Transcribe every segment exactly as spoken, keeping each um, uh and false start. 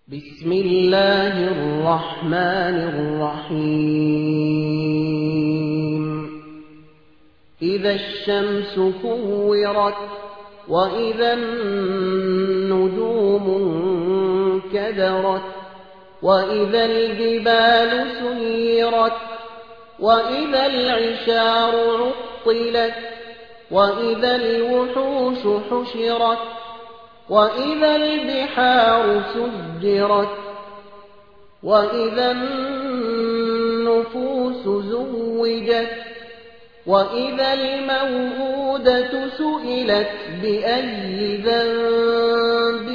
بسم الله الرحمن الرحيم إذا الشمس كورت وإذا النجوم انكدرت وإذا الجبال سيرت وإذا العشار عطلت وإذا الوحوش حشرت وإذا البحار سجرت وإذا النفوس زوجت وإذا الموءودة سئلت بأي ذنب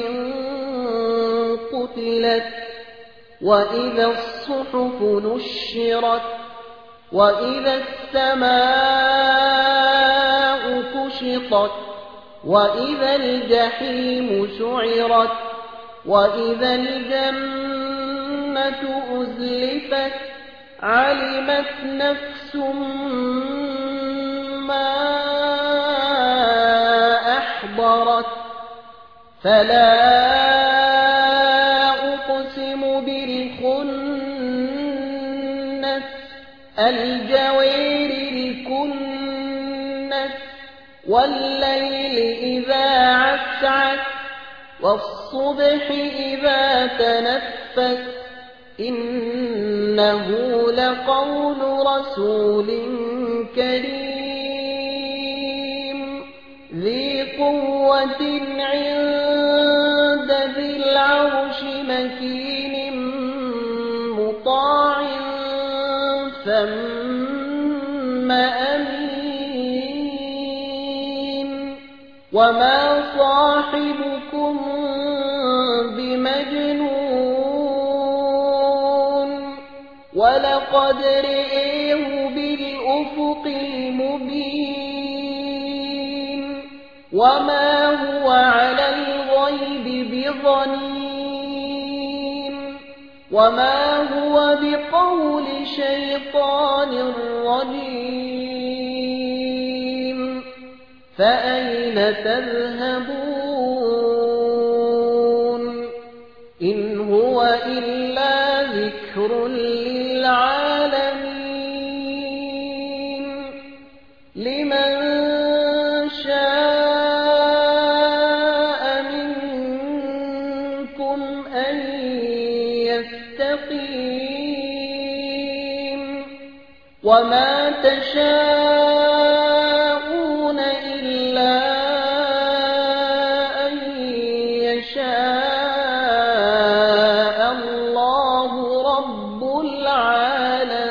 قتلت وإذا الصحف نشرت وإذا السماء كشطت وإذا الجحيم سعرت وإذا الجنة أزلفت علمت نفس ما أحضرت فلا أقسم بالخنس الجوار الكنس والليل إذا عسعس والصبح إذا تنفس إنه لقول رسول كريم ذي قوة عند ذي العرش مكين مطاع ثم أمين وما صاحبكم بمجنون ولقد رئيه بالأفق المبين وما هو على الغيب بضنين وما هو بقول شيطان رجيم فأين تذهبون إن هو إلا ذكر للعالمين لمن شاء منكم أن يستقيم وما تشاءون إلا أن يشاء الله رب العالمين.